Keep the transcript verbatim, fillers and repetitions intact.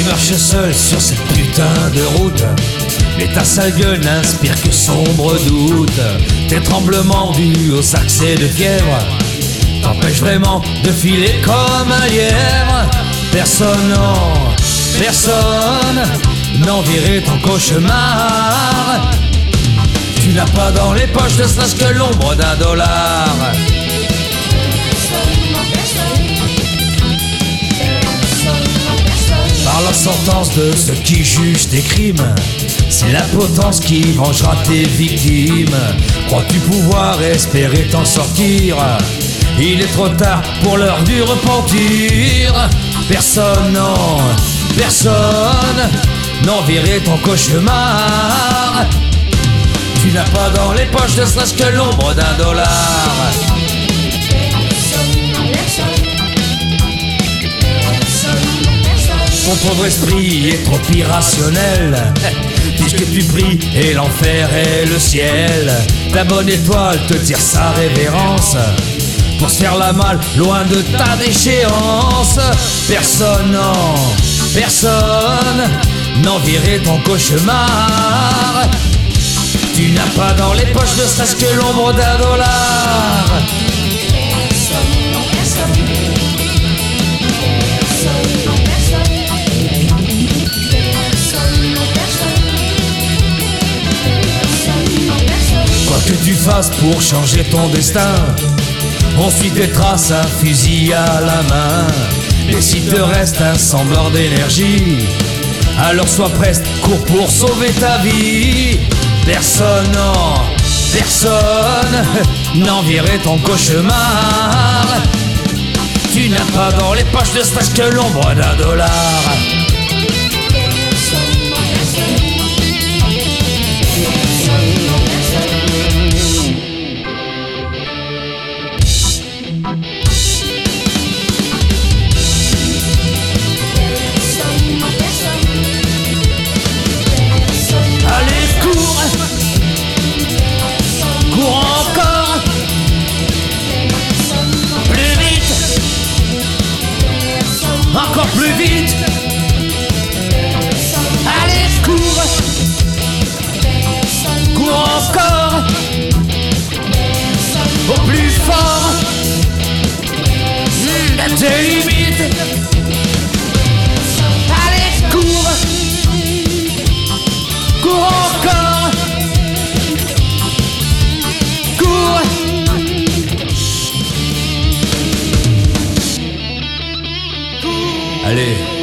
marches seul sur cette putain de route, mais ta sale gueule n'inspire que sombre doute. Tes tremblements dus aux accès de fièvre t'empêchent vraiment de filer comme un lièvre. Personne, non, personne n'envierait ton cauchemar. Tu n'as pas dans les poches ne serait-ce que l'ombre d'un dollar. Par la sentence de ceux qui jugent tes crimes, c'est l'impotence qui vengera tes victimes. Crois-tu pouvoir espérer t'en sortir? Il est trop tard pour l'heure du repentir. Personne, non, personne n'envierait ton cauchemar. Tu n'as pas dans les poches ne serait-ce que l'ombre d'un dollar. Ton pauvre esprit est trop irrationnel, puisque tu pries et l'enfer est le ciel. Ta bonne étoile te tire sa révérence pour se faire la malle loin de ta déchéance. Personne, non, personne n'envierait ton cauchemar. Tu n'as pas dans les poches ne serait-ce que l'ombre d'un dollar. Quoi que tu fasses pour changer ton destin, on suit tes traces, un fusil à la main. Et s'il te reste un semblant d'énergie, alors sois preste, cours pour sauver ta vie. Personne, non, personne n'envierait ton cauchemar. Tu n'as pas dans les poches ne serait-ce que l'ombre d'un dollar. Encore plus vite. Allez, cours. Cours encore. Au plus fort. Mmh, à tes limites. Allez, cours. Cours encore. Cours. Allez.